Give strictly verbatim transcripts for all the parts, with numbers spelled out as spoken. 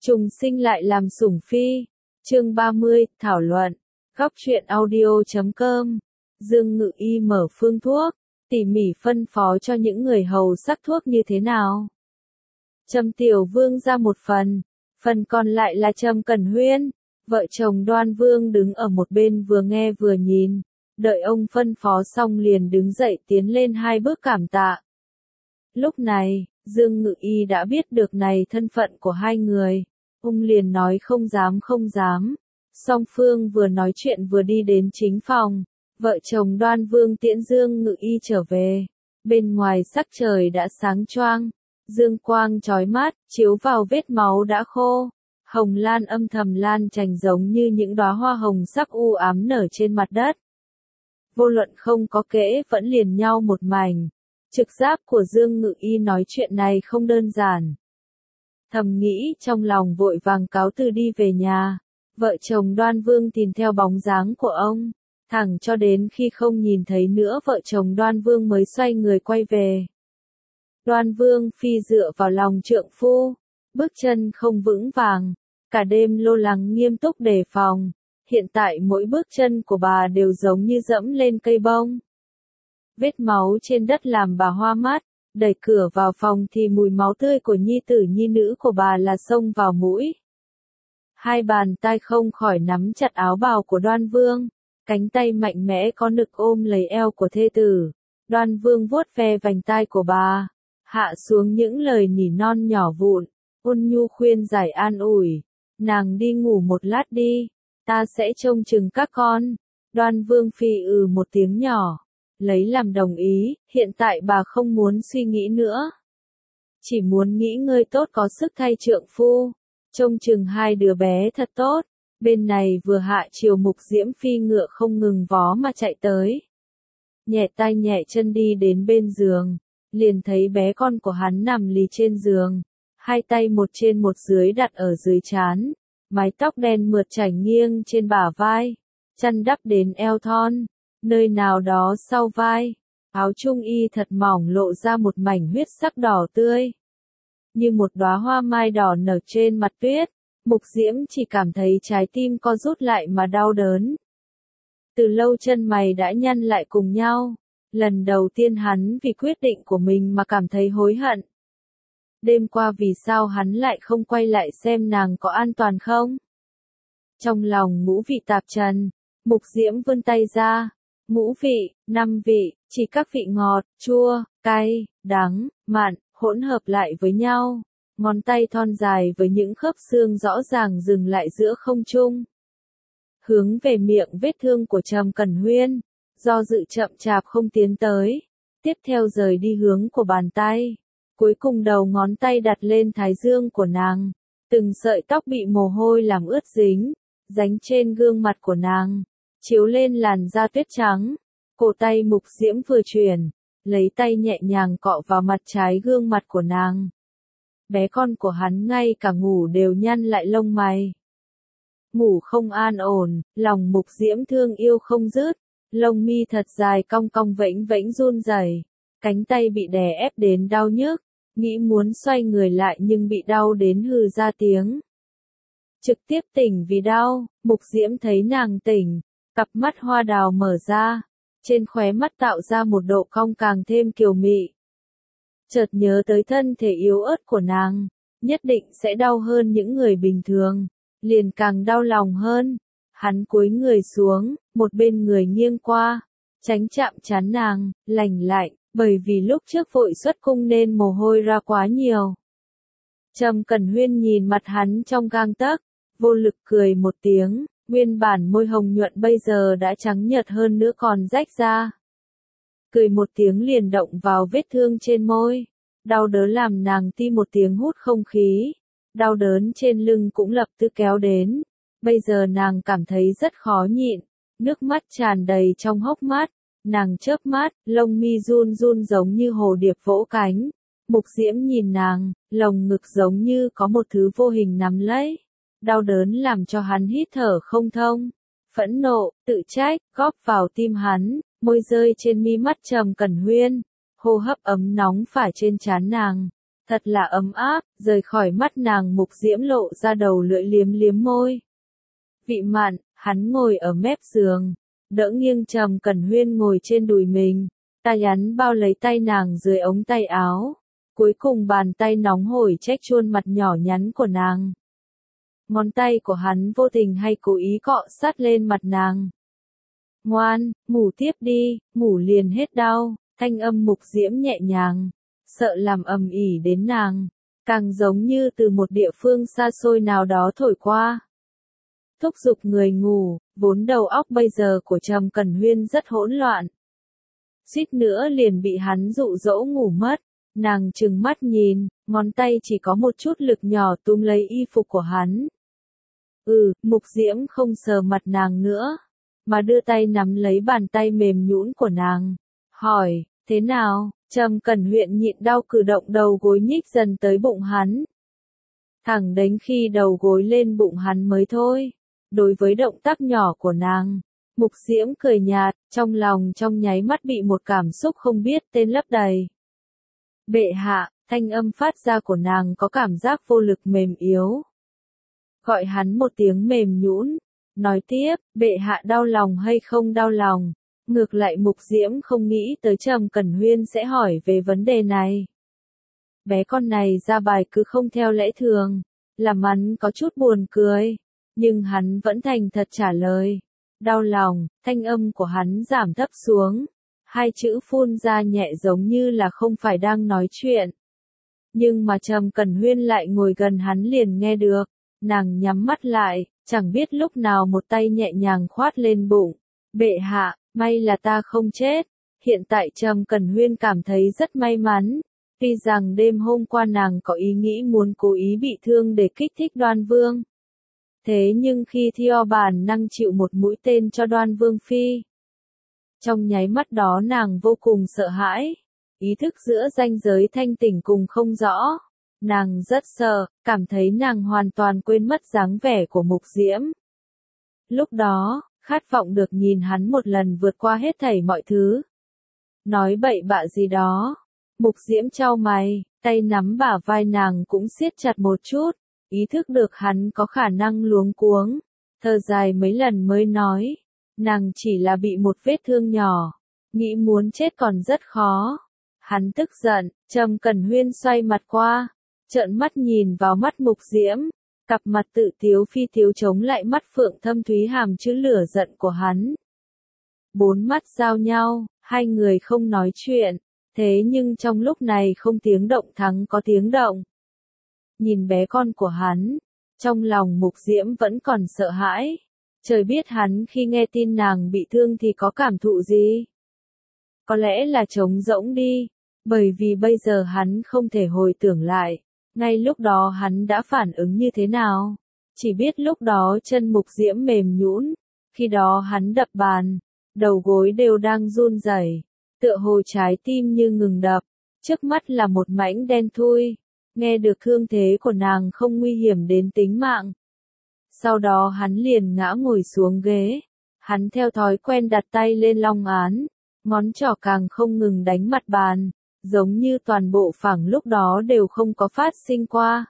Trùng sinh lại làm sủng phi. Chương ba mươi, thảo luận. Góc truyện audio chấm com. Dương Ngự Y mở phương thuốc, tỉ mỉ phân phó cho những người hầu sắc thuốc như thế nào. Trầm Tiểu Vương ra một phần, phần còn lại là Trầm Cẩn Huyên. Vợ chồng Đoan Vương đứng ở một bên vừa nghe vừa nhìn, đợi ông phân phó xong liền đứng dậy tiến lên hai bước cảm tạ. Lúc này, Dương Ngự Y đã biết được này thân phận của hai người, ông liền nói không dám không dám. Song phương vừa nói chuyện vừa đi đến chính phòng, vợ chồng Đoan Vương tiễn Dương Ngự Y trở về. Bên ngoài sắc trời đã sáng choang, dương quang chói mắt, chiếu vào vết máu đã khô. Hồng lan âm thầm lan trành giống như những đóa hoa hồng sắc u ám nở trên mặt đất. Vô luận không có kẽ vẫn liền nhau một mảnh. Trực giác của Dương Ngự Y nói chuyện này không đơn giản. Thầm nghĩ trong lòng vội vàng cáo từ đi về nhà. Vợ chồng Đoan Vương tìm theo bóng dáng của ông, thẳng cho đến khi không nhìn thấy nữa vợ chồng Đoan Vương mới xoay người quay về. Đoan Vương phi dựa vào lòng trượng phu, bước chân không vững vàng, cả đêm lo lắng nghiêm túc đề phòng. Hiện tại mỗi bước chân của bà đều giống như dẫm lên cây bông. Vết máu trên đất làm bà hoa mắt, đẩy cửa vào phòng thì mùi máu tươi của nhi tử nhi nữ của bà là xông vào mũi. Hai bàn tay không khỏi nắm chặt áo bào của Đoan Vương, cánh tay mạnh mẽ có nực ôm lấy eo của thê tử. Đoan Vương vuốt ve vành tai của bà, hạ xuống những lời nỉ non nhỏ vụn, ôn nhu khuyên giải an ủi. Nàng đi ngủ một lát đi, ta sẽ trông chừng các con. Đoan Vương phi ừ một tiếng nhỏ, lấy làm đồng ý, hiện tại bà không muốn suy nghĩ nữa. Chỉ muốn nghỉ ngơi tốt có sức thay trượng phu, trông chừng hai đứa bé thật tốt. Bên này vừa hạ chiều Mục Diễm phi ngựa không ngừng vó mà chạy tới. Nhẹ tay nhẹ chân đi đến bên giường, liền thấy bé con của hắn nằm lì trên giường, hai tay một trên một dưới đặt ở dưới trán, mái tóc đen mượt chảy nghiêng trên bả vai, chăn đắp đến eo thon, nơi nào đó sau vai, áo trung y thật mỏng lộ ra một mảnh huyết sắc đỏ tươi. Như một đóa hoa mai đỏ nở trên mặt tuyết, Mục Diễm chỉ cảm thấy trái tim co rút lại mà đau đớn. Từ lâu chân mày đã nhăn lại cùng nhau, lần đầu tiên hắn vì quyết định của mình mà cảm thấy hối hận. Đêm qua vì sao hắn lại không quay lại xem nàng có an toàn không? Trong lòng ngũ vị tạp trần, Mục Diễm vươn tay ra, ngũ vị, năm vị, chỉ các vị ngọt, chua, cay, đắng, mặn, hỗn hợp lại với nhau, ngón tay thon dài với những khớp xương rõ ràng dừng lại giữa không trung. Hướng về miệng vết thương của Trầm Cẩn Huyên, do dự chậm chạp không tiến tới, tiếp theo rời đi hướng của bàn tay, cuối cùng đầu ngón tay đặt lên thái dương của nàng, từng sợi tóc bị mồ hôi làm ướt dính, dính trên gương mặt của nàng, chiếu lên làn da tuyết trắng. Cổ tay Mục Diễm vừa chuyển, lấy tay nhẹ nhàng cọ vào mặt trái gương mặt của nàng. Bé con của hắn ngay cả ngủ đều nhăn lại lông mày. Ngủ không an ổn, lòng Mục Diễm thương yêu không dứt, lông mi thật dài cong cong vẫy vẫy run rẩy, cánh tay bị đè ép đến đau nhức, nghĩ muốn xoay người lại nhưng bị đau đến hừ ra tiếng. Trực tiếp tỉnh vì đau, Mục Diễm thấy nàng tỉnh, cặp mắt hoa đào mở ra, trên khóe mắt tạo ra một độ cong càng thêm kiều mị. Chợt nhớ tới thân thể yếu ớt của nàng, nhất định sẽ đau hơn những người bình thường, liền càng đau lòng hơn. Hắn cúi người xuống, một bên người nghiêng qua, tránh chạm trán nàng, lành lạnh, bởi vì lúc trước vội xuất cung nên mồ hôi ra quá nhiều. Trầm Cẩn Huyên nhìn mặt hắn trong gang tấc, vô lực cười một tiếng, nguyên bản môi hồng nhuận bây giờ đã trắng nhợt hơn nữa còn rách ra. Cười một tiếng liền động vào vết thương trên môi, đau đớn làm nàng ti một tiếng hút không khí, đau đớn trên lưng cũng lập tức kéo đến, bây giờ nàng cảm thấy rất khó nhịn, nước mắt tràn đầy trong hốc mắt, nàng chớp mắt, lông mi run run giống như hồ điệp vỗ cánh. Mục Diễm nhìn nàng, lồng ngực giống như có một thứ vô hình nắm lấy, đau đớn làm cho hắn hít thở không thông, phẫn nộ, tự trách, góp vào tim hắn, môi rơi trên mi mắt Trầm Cẩn Huyên, hô hấp ấm nóng phả trên trán nàng, thật là ấm áp, rời khỏi mắt nàng Mục Diễm lộ ra đầu lưỡi liếm liếm môi. Vị Mạn, hắn ngồi ở mép giường, đỡ nghiêng Trầm Cẩn Huyên ngồi trên đùi mình, tay hắn bao lấy tay nàng dưới ống tay áo, cuối cùng bàn tay nóng hổi trách chuôn mặt nhỏ nhắn của nàng. Ngón tay của hắn vô tình hay cố ý cọ sát lên mặt nàng. Ngoan, ngủ tiếp đi, ngủ liền hết đau, thanh âm Mục Diễm nhẹ nhàng, sợ làm ầm ĩ đến nàng, càng giống như từ một địa phương xa xôi nào đó thổi qua. Thúc giục người ngủ, vốn đầu óc bây giờ của Trầm Cẩn Huyên rất hỗn loạn. Suýt nữa liền bị hắn dụ dỗ ngủ mất, nàng trừng mắt nhìn, ngón tay chỉ có một chút lực nhỏ túm lấy y phục của hắn. Ừ, Mục Diễm không sờ mặt nàng nữa, mà đưa tay nắm lấy bàn tay mềm nhũn của nàng, hỏi, thế nào? Trầm Cẩn Huyên nhịn đau cử động đầu gối nhích dần tới bụng hắn. Thẳng đến khi đầu gối lên bụng hắn mới thôi. Đối với động tác nhỏ của nàng, Mục Diễm cười nhạt, trong lòng trong nháy mắt bị một cảm xúc không biết tên lấp đầy. Bệ hạ, thanh âm phát ra của nàng có cảm giác vô lực mềm yếu. Gọi hắn một tiếng mềm nhũn, nói tiếp, bệ hạ đau lòng hay không đau lòng. Ngược lại Mục Diễm không nghĩ tới Trầm Cẩn Huyên sẽ hỏi về vấn đề này. Bé con này ra bài cứ không theo lẽ thường, làm hắn có chút buồn cười, nhưng hắn vẫn thành thật trả lời. Đau lòng, thanh âm của hắn giảm thấp xuống, hai chữ phun ra nhẹ giống như là không phải đang nói chuyện. Nhưng mà Trầm Cẩn Huyên lại ngồi gần hắn liền nghe được, nàng nhắm mắt lại, chẳng biết lúc nào một tay nhẹ nhàng khoát lên bụng. Bệ hạ, may là ta không chết. Hiện tại Trầm Cẩn Huyên cảm thấy rất may mắn. Tuy rằng đêm hôm qua nàng có ý nghĩ muốn cố ý bị thương để kích thích Đoan Vương. Thế nhưng khi Theo bản năng chịu một mũi tên cho Đoan Vương Phi. Trong nháy mắt đó nàng vô cùng sợ hãi. Ý thức giữa ranh giới thanh tỉnh cùng không rõ. Nàng rất sợ, cảm thấy nàng hoàn toàn quên mất dáng vẻ của Mục Diễm. Lúc đó, khát vọng được nhìn hắn một lần vượt qua hết thảy mọi thứ. Nói bậy bạ gì đó. Mục Diễm chau mày, tay nắm bả vai nàng cũng siết chặt một chút, ý thức được hắn có khả năng luống cuống, thở dài mấy lần mới nói, nàng chỉ là bị một vết thương nhỏ, nghĩ muốn chết còn rất khó. Hắn tức giận, Trầm Cẩn Huyên xoay mặt qua, trợn mắt nhìn vào mắt Mục Diễm, cặp mặt tự tiếu phi tiếu chống lại mắt phượng thâm thúy hàm chứa lửa giận của hắn. Bốn mắt giao nhau, hai người không nói chuyện. Thế nhưng trong lúc này không tiếng động thắng có tiếng động. Nhìn bé con của hắn, trong lòng Mục Diễm vẫn còn sợ hãi. Trời biết hắn khi nghe tin nàng bị thương thì có cảm thụ gì. Có lẽ là trống rỗng đi, bởi vì bây giờ hắn không thể hồi tưởng lại. Ngay lúc đó hắn đã phản ứng như thế nào. Chỉ biết lúc đó chân Mục Diễm mềm nhũn, khi đó hắn đập bàn, đầu gối đều đang run rẩy. Tựa hồ trái tim như ngừng đập, trước mắt là một mảnh đen thui, nghe được thương thế của nàng không nguy hiểm đến tính mạng. Sau đó hắn liền ngã ngồi xuống ghế, hắn theo thói quen đặt tay lên long án, ngón trỏ càng không ngừng đánh mặt bàn, giống như toàn bộ phẳng lúc đó đều không có phát sinh qua.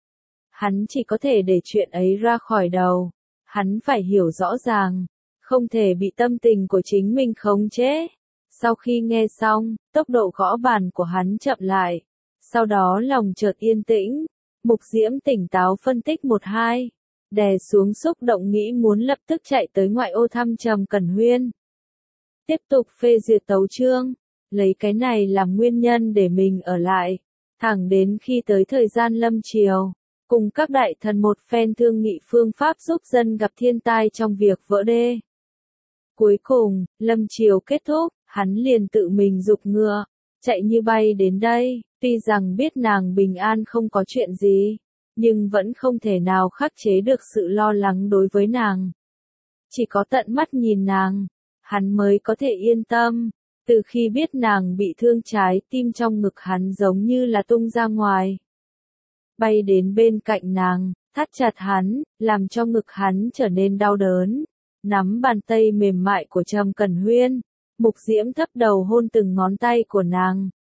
Hắn chỉ có thể để chuyện ấy ra khỏi đầu, hắn phải hiểu rõ ràng, không thể bị tâm tình của chính mình khống chế. Sau khi nghe xong, tốc độ gõ bàn của hắn chậm lại. Sau đó lòng chợt yên tĩnh. Mục Diễm tỉnh táo phân tích một hai. Đè xuống xúc động nghĩ muốn lập tức chạy tới ngoại ô thăm Trầm Cẩn Huyên. Tiếp tục phê duyệt tấu chương. Lấy cái này làm nguyên nhân để mình ở lại. Thẳng đến khi tới thời gian lâm triều. Cùng các đại thần một phen thương nghị phương pháp giúp dân gặp thiên tai trong việc vỡ đê. Cuối cùng, lâm triều kết thúc. Hắn liền tự mình giục ngựa, chạy như bay đến đây, tuy rằng biết nàng bình an không có chuyện gì, nhưng vẫn không thể nào khắc chế được sự lo lắng đối với nàng. Chỉ có tận mắt nhìn nàng, hắn mới có thể yên tâm, từ khi biết nàng bị thương trái tim trong ngực hắn giống như là tung ra ngoài. Bay đến bên cạnh nàng, thắt chặt hắn, làm cho ngực hắn trở nên đau đớn, nắm bàn tay mềm mại của Trầm Cẩn Huyên. Mục Diễm thấp đầu hôn từng ngón tay của nàng,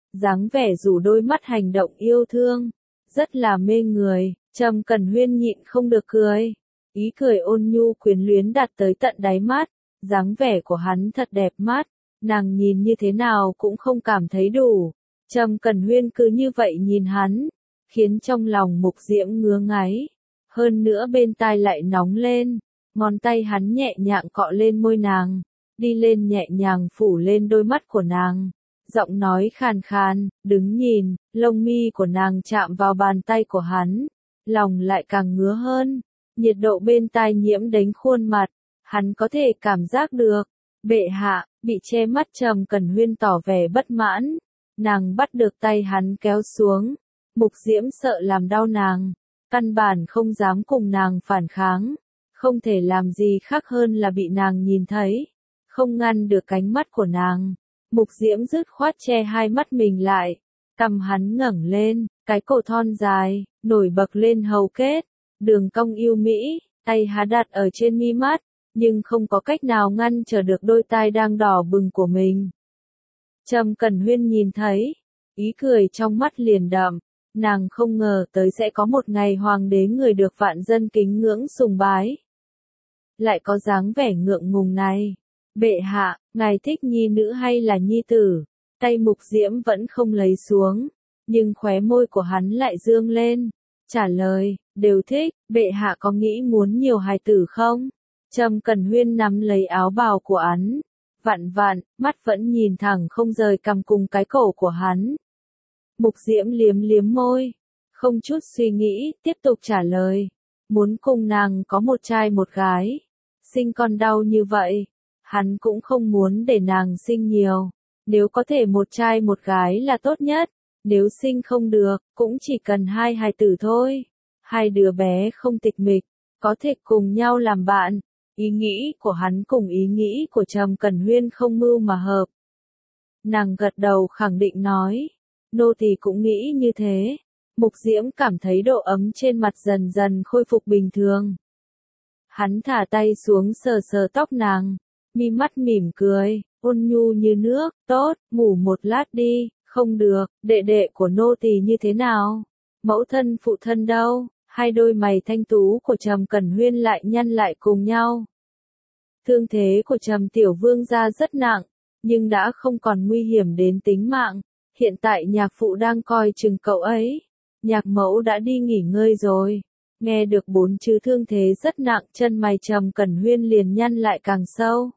dáng vẻ rủ đôi mắt hành động yêu thương, rất là mê người. Trầm Cẩn Huyên nhịn không được cười, ý cười ôn nhu quyến luyến đạt tới tận đáy mắt, dáng vẻ của hắn thật đẹp mắt, nàng nhìn như thế nào cũng không cảm thấy đủ. Trầm Cẩn Huyên cứ như vậy nhìn hắn, khiến trong lòng Mục Diễm ngứa ngáy, hơn nữa bên tai lại nóng lên, ngón tay hắn nhẹ nhàng cọ lên môi nàng, đi lên nhẹ nhàng phủ lên đôi mắt của nàng, giọng nói khàn khàn, đứng nhìn, lông mi của nàng chạm vào bàn tay của hắn, lòng lại càng ngứa hơn, nhiệt độ bên tai nhiễm đến khuôn mặt, hắn có thể cảm giác được. Bệ hạ, bị che mắt Trầm Cẩn Huyên tỏ vẻ bất mãn, nàng bắt được tay hắn kéo xuống, Mục Diễm sợ làm đau nàng, căn bản không dám cùng nàng phản kháng, không thể làm gì khác hơn là bị nàng nhìn thấy, không ngăn được cánh mắt của nàng. Mục Diễm dứt khoát che hai mắt mình lại, cằm hắn ngẩng lên, cái cổ thon dài, nổi bật lên hầu kết, đường cong yêu mỹ, tay há đặt ở trên mi mắt, nhưng không có cách nào ngăn trở được đôi tai đang đỏ bừng của mình. Trầm Cẩn Huyên nhìn thấy, ý cười trong mắt liền đậm, nàng không ngờ tới sẽ có một ngày hoàng đế người được vạn dân kính ngưỡng sùng bái. Lại có dáng vẻ ngượng ngùng này. Bệ hạ, ngài thích nhi nữ hay là nhi tử? Tay Mục Diễm vẫn không lấy xuống, nhưng khóe môi của hắn lại dương lên, trả lời, đều thích. Bệ hạ có nghĩ muốn nhiều hài tử không? Trầm Cẩn Huyên nắm lấy áo bào của hắn, vặn vặn, mắt vẫn nhìn thẳng không rời cằm cùng cái cổ của hắn. Mục Diễm liếm liếm môi, không chút suy nghĩ, tiếp tục trả lời, muốn cùng nàng có một trai một gái. Sinh con đau như vậy, hắn cũng không muốn để nàng sinh nhiều, nếu có thể một trai một gái là tốt nhất, nếu sinh không được, cũng chỉ cần hai hài tử thôi. Hai đứa bé không tịch mịch, có thể cùng nhau làm bạn. Ý nghĩ của hắn cùng ý nghĩ của Trầm Cẩn Huyên không mưu mà hợp. Nàng gật đầu khẳng định nói, nô tỳ cũng nghĩ như thế. Mục Diễm cảm thấy độ ấm trên mặt dần dần khôi phục bình thường. Hắn thả tay xuống sờ sờ tóc nàng, mi mắt mỉm cười, ôn nhu như nước, tốt, ngủ một lát đi. Không được, đệ đệ của nô tỳ như thế nào? Mẫu thân phụ thân đâu? Hai đôi mày thanh tú của Trầm Cẩn Huyên lại nhăn lại cùng nhau. Thương thế của Trầm Tiểu Vương gia rất nặng, nhưng đã không còn nguy hiểm đến tính mạng. Hiện tại nhạc phụ đang coi chừng cậu ấy. Nhạc mẫu đã đi nghỉ ngơi rồi. Nghe được bốn chữ thương thế rất nặng, chân mày Trầm Cẩn Huyên liền nhăn lại càng sâu.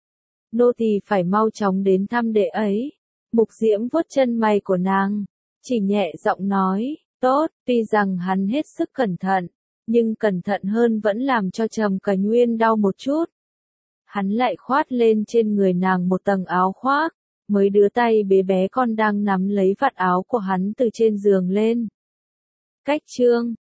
Nô tỳ phải mau chóng đến thăm đệ ấy. Mục Diễm vuốt chân mày của nàng, chỉ nhẹ giọng nói, tốt, tuy rằng hắn hết sức cẩn thận, nhưng cẩn thận hơn vẫn làm cho Trầm Cẩn Huyên đau một chút. Hắn lại khoát lên trên người nàng một tầng áo khoác, mới đưa tay bế bé con đang nắm lấy vạt áo của hắn từ trên giường lên. Cách chương